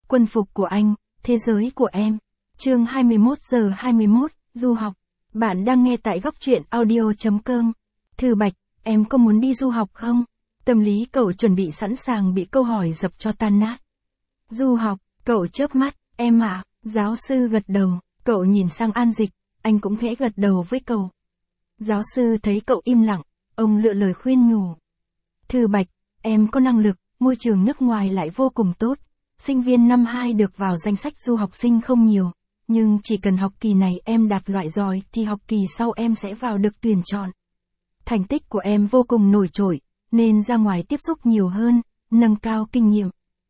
Quân phục của anh, thế giới của em. Chương 21:21, du học. Bạn đang nghe tại góc truyện audio.com. Thư Bạch, em có muốn đi du học không? Tâm lý cậu chuẩn bị sẵn sàng bị câu hỏi dập cho tan nát. Du học, cậu chớp mắt, em ạ, giáo sư gật đầu, cậu nhìn sang An Dịch, anh cũng khẽ gật đầu với cậu. Giáo sư thấy cậu im lặng, ông lựa lời khuyên nhủ. Thư Bạch, em có năng lực, môi trường nước ngoài lại vô cùng tốt. Sinh viên năm 2 được vào danh sách du học sinh không nhiều, nhưng chỉ cần học kỳ này em đạt loại giỏi thì học kỳ sau em sẽ vào được tuyển chọn. Thành tích của em vô cùng nổi trội, nên ra ngoài tiếp xúc nhiều hơn, nâng cao kinh nghiệm.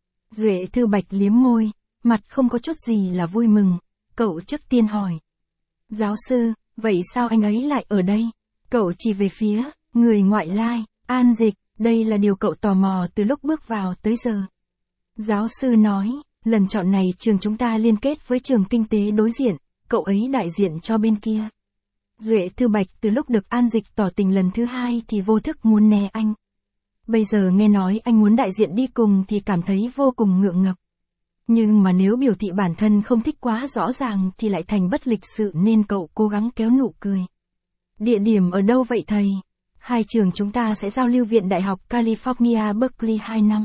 Duệ Thư Bạch liếm môi, mặt không có chút gì là vui mừng, cậu trước tiên hỏi. Giáo sư, vậy sao anh ấy lại ở đây? Cậu chỉ về phía, người ngoại lai, An Dịch, đây là điều cậu tò mò từ lúc bước vào tới giờ. Giáo sư nói, lần chọn này trường chúng ta liên kết với trường kinh tế đối diện, cậu ấy đại diện cho bên kia. Duệ Thư Bạch từ lúc được An Dịch tỏ tình lần thứ 2 thì vô thức muốn né anh. Bây giờ nghe nói anh muốn đại diện đi cùng thì cảm thấy vô cùng ngượng ngập. Nhưng mà nếu biểu thị bản thân không thích quá rõ ràng thì lại thành bất lịch sự nên cậu cố gắng kéo nụ cười. Địa điểm ở đâu vậy thầy? Hai trường chúng ta sẽ giao lưu viện Đại học California Berkeley 2 năm.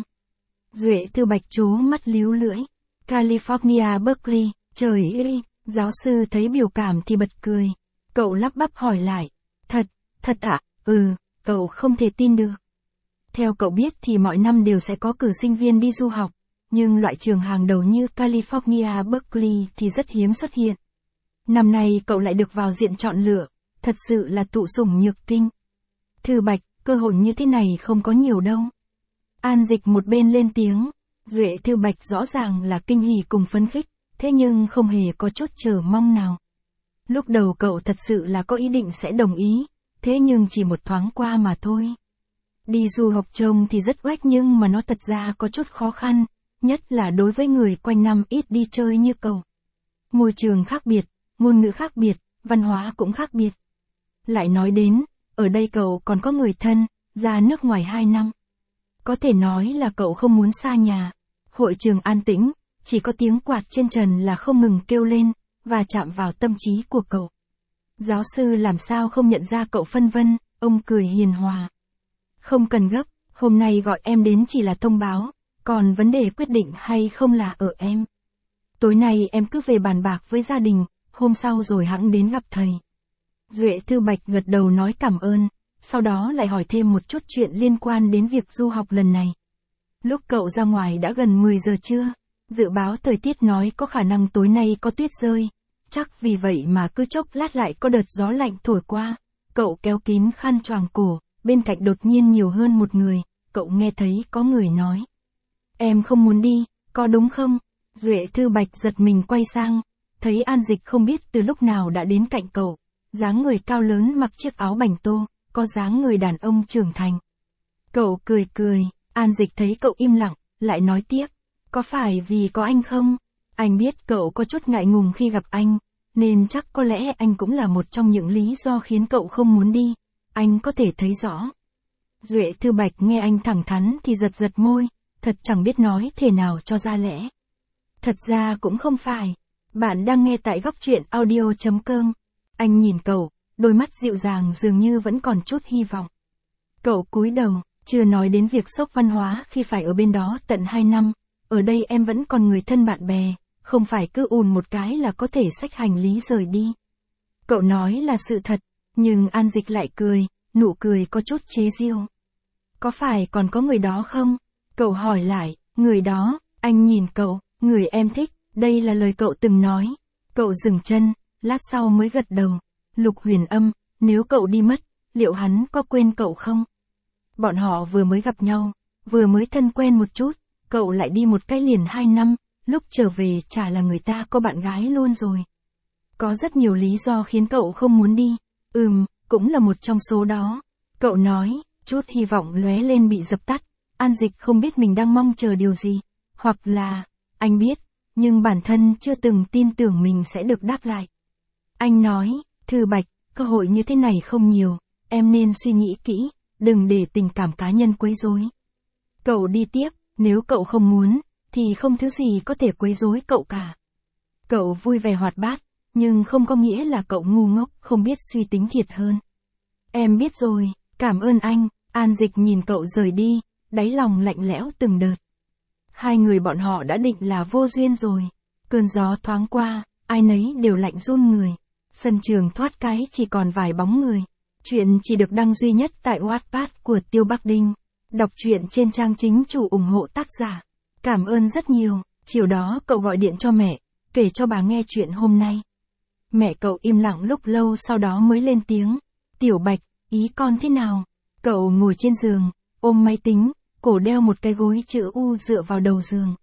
Duệ Thư Bạch trố mắt líu lưỡi. California Berkeley, trời ơi, giáo sư thấy biểu cảm thì bật cười. Cậu lắp bắp hỏi lại. Thật ạ? Cậu không thể tin được. Theo cậu biết thì mọi năm đều sẽ có cử sinh viên đi du học, nhưng loại trường hàng đầu như California Berkeley thì rất hiếm xuất hiện. Năm nay cậu lại được vào diện chọn lựa, thật sự là tụ sủng nhược kinh. Thư Bạch, cơ hội như thế này không có nhiều đâu. An Dịch một bên lên tiếng, Duệ Thư Bạch rõ ràng là kinh hỉ cùng phấn khích, thế nhưng không hề có chút chờ mong nào. Lúc đầu cậu thật sự là có ý định sẽ đồng ý, thế nhưng chỉ một thoáng qua mà thôi. Đi du học trông thì rất oách nhưng mà nó thật ra có chút khó khăn, nhất là đối với người quanh năm ít đi chơi như cậu. Môi trường khác biệt, ngôn ngữ khác biệt, văn hóa cũng khác biệt. Lại nói đến, ở đây cậu còn có người thân, ra nước ngoài 2 năm. Có thể nói là cậu không muốn xa nhà. Hội trường an tĩnh, chỉ có tiếng quạt trên trần là không ngừng kêu lên, và chạm vào tâm trí của cậu. Giáo sư làm sao không nhận ra cậu phân vân, ông cười hiền hòa. Không cần gấp, hôm nay gọi em đến chỉ là thông báo, còn vấn đề quyết định hay không là ở em. Tối nay em cứ về bàn bạc với gia đình, hôm sau rồi hẵng đến gặp thầy. Duệ Thư Bạch gật đầu nói cảm ơn, sau đó lại hỏi thêm một chút chuyện liên quan đến việc du học lần này. Lúc cậu ra ngoài đã gần 10 giờ trưa, dự báo thời tiết nói có khả năng tối nay có tuyết rơi, chắc vì vậy mà cứ chốc lát lại có đợt gió lạnh thổi qua, cậu kéo kín khăn choàng cổ, bên cạnh đột nhiên nhiều hơn một người, cậu nghe thấy có người nói. Em không muốn đi, có đúng không? Duệ Thư Bạch giật mình quay sang, thấy An Dịch không biết từ lúc nào đã đến cạnh cậu, dáng người cao lớn mặc chiếc áo bành tô, có dáng người đàn ông trưởng thành. Cậu cười, An Dịch thấy cậu im lặng, lại nói tiếp, có phải vì có anh không? Anh biết cậu có chút ngại ngùng khi gặp anh, nên chắc có lẽ anh cũng là một trong những lý do khiến cậu không muốn đi, anh có thể thấy rõ. Duệ Thư Bạch nghe anh thẳng thắn thì giật môi, thật chẳng biết nói thế nào cho ra lẽ. Thật ra cũng không phải, bạn đang nghe tại góc truyện audio.com. Anh nhìn cậu, đôi mắt dịu dàng dường như vẫn còn chút hy vọng. Cậu cúi đầu, chưa nói đến việc sốc văn hóa khi phải ở bên đó tận 2 năm, ở đây em vẫn còn người thân bạn bè, không phải cứ ùn một cái là có thể xách hành lý rời đi. Cậu nói là sự thật, nhưng An Dịch lại cười, nụ cười có chút chế giễu. Có phải còn có người đó không? Cậu hỏi lại, người đó, anh nhìn cậu, người em thích, đây là lời cậu từng nói. Cậu dừng chân, lát sau mới gật đầu. Lục Huyền Âm, nếu cậu đi mất, liệu hắn có quên cậu không? Bọn họ vừa mới gặp nhau, vừa mới thân quen một chút, cậu lại đi một cái liền 2 năm, lúc trở về chả là người ta có bạn gái luôn rồi. Có rất nhiều lý do khiến cậu không muốn đi, cũng là một trong số đó. Cậu nói, chút hy vọng lóe lên bị dập tắt, An Dịch không biết mình đang mong chờ điều gì, hoặc là, anh biết, nhưng bản thân chưa từng tin tưởng mình sẽ được đáp lại. Anh nói, Thư Bạch, cơ hội như thế này không nhiều, em nên suy nghĩ kỹ, đừng để tình cảm cá nhân quấy rối. Cậu đi tiếp, nếu cậu không muốn, thì không thứ gì có thể quấy rối cậu cả. Cậu vui vẻ hoạt bát, nhưng không có nghĩa là cậu ngu ngốc, không biết suy tính thiệt hơn. Em biết rồi, cảm ơn anh. An Dịch nhìn cậu rời đi, đáy lòng lạnh lẽo từng đợt. Hai người bọn họ đã định là vô duyên rồi. Cơn gió thoáng qua, ai nấy đều lạnh run người. Sân trường thoát cái chỉ còn vài bóng người. Chuyện chỉ được đăng duy nhất tại Wattpad của Tiêu Bắc Đinh. Đọc truyện trên trang chính chủ ủng hộ tác giả. Cảm ơn rất nhiều. Chiều đó cậu gọi điện cho mẹ, kể cho bà nghe chuyện hôm nay. Mẹ cậu im lặng lúc lâu sau đó mới lên tiếng. Tiểu Bạch, ý con thế nào? Cậu ngồi trên giường, ôm máy tính, cổ đeo một cái gối chữ U dựa vào đầu giường.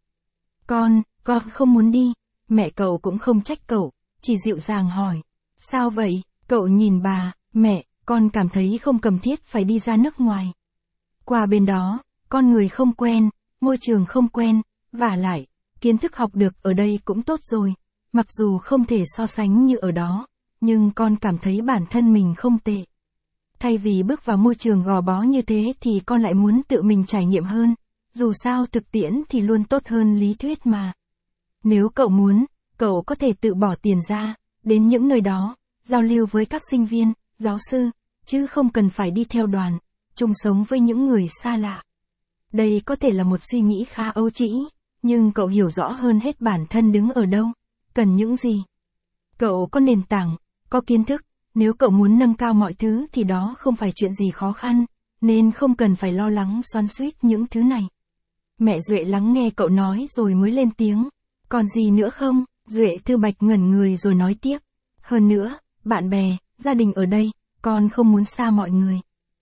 Con không muốn đi. Mẹ cậu cũng không trách cậu, chỉ dịu dàng hỏi. Sao vậy? Cậu nhìn bà, mẹ, con cảm thấy không cần thiết phải đi ra nước ngoài. Qua bên đó, con người không quen, môi trường không quen, vả lại, kiến thức học được ở đây cũng tốt rồi. Mặc dù không thể so sánh như ở đó, nhưng con cảm thấy bản thân mình không tệ. Thay vì bước vào môi trường gò bó như thế thì con lại muốn tự mình trải nghiệm hơn. Dù sao thực tiễn thì luôn tốt hơn lý thuyết mà. Nếu cậu muốn, cậu có thể tự bỏ tiền ra, đến những nơi đó, giao lưu với các sinh viên, giáo sư, chứ không cần phải đi theo đoàn, chung sống với những người xa lạ. Đây có thể là một suy nghĩ khá ấu trĩ, nhưng cậu hiểu rõ hơn hết bản thân đứng ở đâu, cần những gì. Cậu có nền tảng, có kiến thức, nếu cậu muốn nâng cao mọi thứ thì đó không phải chuyện gì khó khăn, nên không cần phải lo lắng xoắn xuýt những thứ này. Mẹ Duệ lắng nghe cậu nói rồi mới lên tiếng. Còn gì nữa không? Duệ Thư Bạch ngẩn người rồi nói tiếp. Hơn nữa, bạn bè, gia đình ở đây, con không muốn xa mọi người.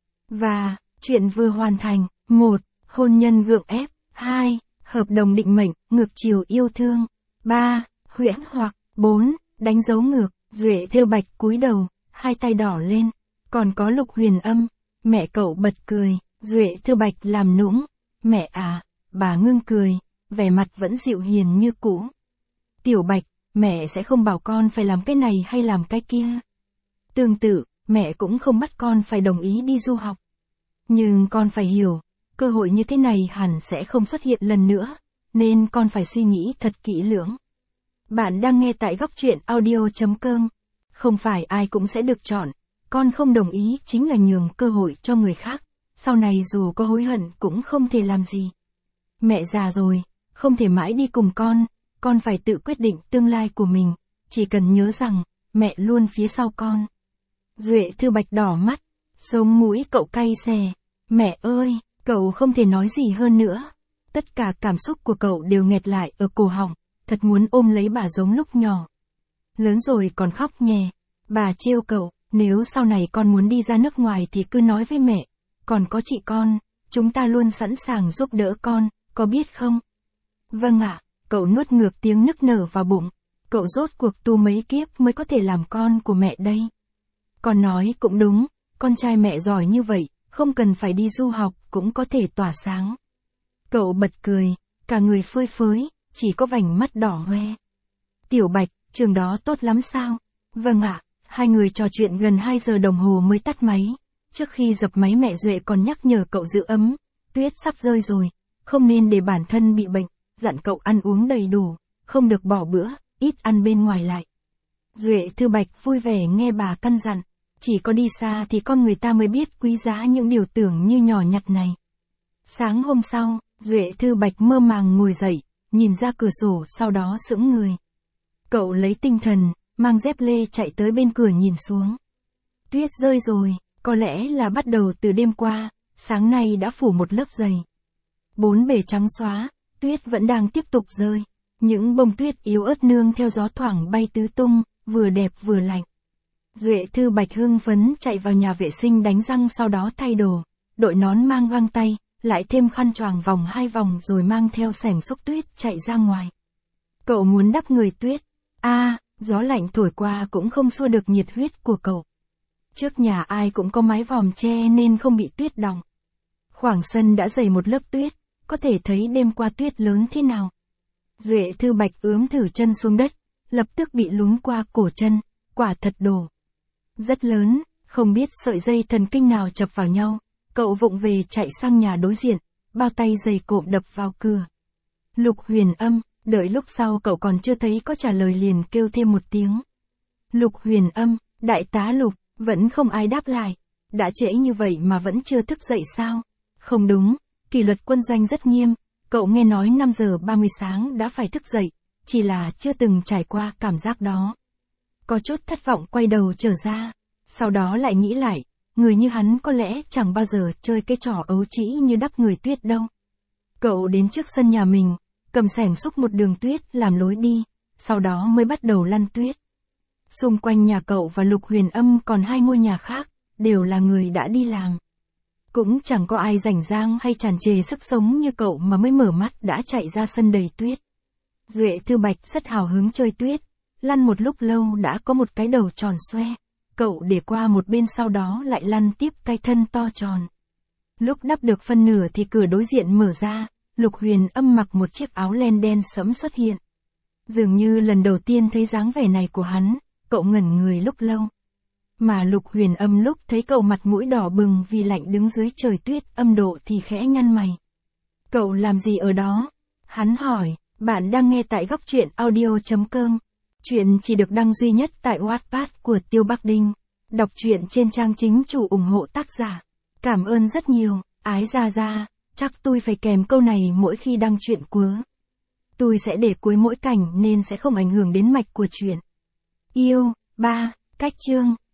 Và, chuyện vừa hoàn thành. 1. Hôn nhân gượng ép. 2. Hợp đồng định mệnh, ngược chiều yêu thương. 3. Huyễn hoặc. 4. Đánh dấu ngược. Duệ Thư Bạch cúi đầu, hai tay đỏ lên. Còn có Lục Huyền Âm. Mẹ cậu bật cười. Duệ Thư Bạch làm nũng. Mẹ à, bà ngưng cười, vẻ mặt vẫn dịu hiền như cũ. Tiểu Bạch, mẹ sẽ không bảo con phải làm cái này hay làm cái kia. Tương tự, mẹ cũng không bắt con phải đồng ý đi du học. Nhưng con phải hiểu, cơ hội như thế này hẳn sẽ không xuất hiện lần nữa, nên con phải suy nghĩ thật kỹ lưỡng. Bạn đang nghe tại góc truyện audio.com. Không phải ai cũng sẽ được chọn, con không đồng ý chính là nhường cơ hội cho người khác, sau này dù có hối hận cũng không thể làm gì. Mẹ già rồi, không thể mãi đi cùng con phải tự quyết định tương lai của mình, chỉ cần nhớ rằng, mẹ luôn phía sau con. Duệ Thư Bạch đỏ mắt, sống mũi cậu cay xè. Mẹ ơi, cậu không thể nói gì hơn nữa. Tất cả cảm xúc của cậu đều nghẹt lại ở cổ họng, thật muốn ôm lấy bà giống lúc nhỏ. Lớn rồi còn khóc nhè. Bà trêu cậu, nếu sau này con muốn đi ra nước ngoài thì cứ nói với mẹ. Còn có chị con, chúng ta luôn sẵn sàng giúp đỡ con, có biết không? Vâng ạ, cậu nuốt ngược tiếng nức nở vào bụng. Cậu rốt cuộc tu mấy kiếp mới có thể làm con của mẹ đây. Con nói cũng đúng, con trai mẹ giỏi như vậy, không cần phải đi du học cũng có thể tỏa sáng. Cậu bật cười, cả người phơi phới, chỉ có vành mắt đỏ hoe. Tiểu Bạch, trường đó tốt lắm sao? Vâng ạ, hai người trò chuyện gần 2 giờ đồng hồ mới tắt máy. Trước khi dập máy mẹ Duệ còn nhắc nhở cậu giữ ấm, tuyết sắp rơi rồi, không nên để bản thân bị bệnh, dặn cậu ăn uống đầy đủ, không được bỏ bữa, ít ăn bên ngoài lại. Duệ Thư Bạch vui vẻ nghe bà căn dặn, chỉ có đi xa thì con người ta mới biết quý giá những điều tưởng như nhỏ nhặt này. Sáng hôm sau, Duệ Thư Bạch mơ màng ngồi dậy, nhìn ra cửa sổ sau đó sững người. Cậu lấy tinh thần, mang dép lê chạy tới bên cửa nhìn xuống. Tuyết rơi rồi, có lẽ là bắt đầu từ đêm qua, sáng nay đã phủ một lớp dày. Bốn bề trắng xóa, tuyết vẫn đang tiếp tục rơi. Những bông tuyết yếu ớt nương theo gió thoảng bay tứ tung, vừa đẹp vừa lạnh. Duệ Thư Bạch hưng phấn chạy vào nhà vệ sinh đánh răng sau đó thay đồ, đội nón mang găng tay, lại thêm khăn choàng vòng 2 vòng rồi mang theo xẻng xúc tuyết chạy ra ngoài. Cậu muốn đắp người tuyết. Gió lạnh thổi qua cũng không xua được nhiệt huyết của cậu. Trước nhà ai cũng có mái vòm che nên không bị tuyết đọng. Khoảng sân đã dày một lớp tuyết, có thể thấy đêm qua tuyết lớn thế nào. Duệ Thư Bạch ướm thử chân xuống đất, lập tức bị lún qua cổ chân, quả thật đổ. Rất lớn, không biết sợi dây thần kinh nào chập vào nhau, cậu vụng về chạy sang nhà đối diện, bao tay giày cộm đập vào cửa. Lục Huyền Âm, đợi lúc sau cậu còn chưa thấy có trả lời liền kêu thêm một tiếng. Lục Huyền Âm, đại tá Lục, vẫn không ai đáp lại. Đã trễ như vậy mà vẫn chưa thức dậy sao? Không đúng, kỷ luật quân doanh rất nghiêm, cậu nghe nói 5 giờ 30 sáng đã phải thức dậy, chỉ là chưa từng trải qua cảm giác đó. Có chút thất vọng quay đầu trở ra, sau đó lại nghĩ lại, người như hắn có lẽ chẳng bao giờ chơi cái trò ấu trĩ như đắp người tuyết đâu. Cậu đến trước sân nhà mình, cầm xẻng xúc một đường tuyết làm lối đi, sau đó mới bắt đầu lăn tuyết. Xung quanh nhà cậu và Lục Huyền Âm còn 2 ngôi nhà khác, đều là người đã đi làm. Cũng chẳng có ai rảnh rang hay tràn trề sức sống như cậu mà mới mở mắt đã chạy ra sân đầy tuyết. Duệ Thư Bạch rất hào hứng chơi tuyết, lăn một lúc lâu đã có một cái đầu tròn xoe. Cậu để qua một bên sau đó lại lăn tiếp cái thân to tròn. Lúc đắp được phân nửa thì cửa đối diện mở ra, Lục Huyền Âm mặc một chiếc áo len đen sẫm xuất hiện. Dường như lần đầu tiên thấy dáng vẻ này của hắn, cậu ngẩn người lúc lâu. Mà Lục Huyền Âm lúc thấy cậu mặt mũi đỏ bừng vì lạnh đứng dưới trời tuyết âm độ thì khẽ nhăn mày. Cậu làm gì ở đó? Hắn hỏi, bạn đang nghe tại góc truyện audio.com. Chuyện chỉ được đăng duy nhất tại Wattpad của Tiêu Bắc Đinh. Đọc truyện trên trang chính chủ ủng hộ tác giả. Cảm ơn rất nhiều, ái ra ra, chắc tôi phải kèm câu này mỗi khi đăng truyện cuớ. Tôi sẽ để cuối mỗi cảnh nên sẽ không ảnh hưởng đến mạch của truyện. Yêu, 3, cách chương.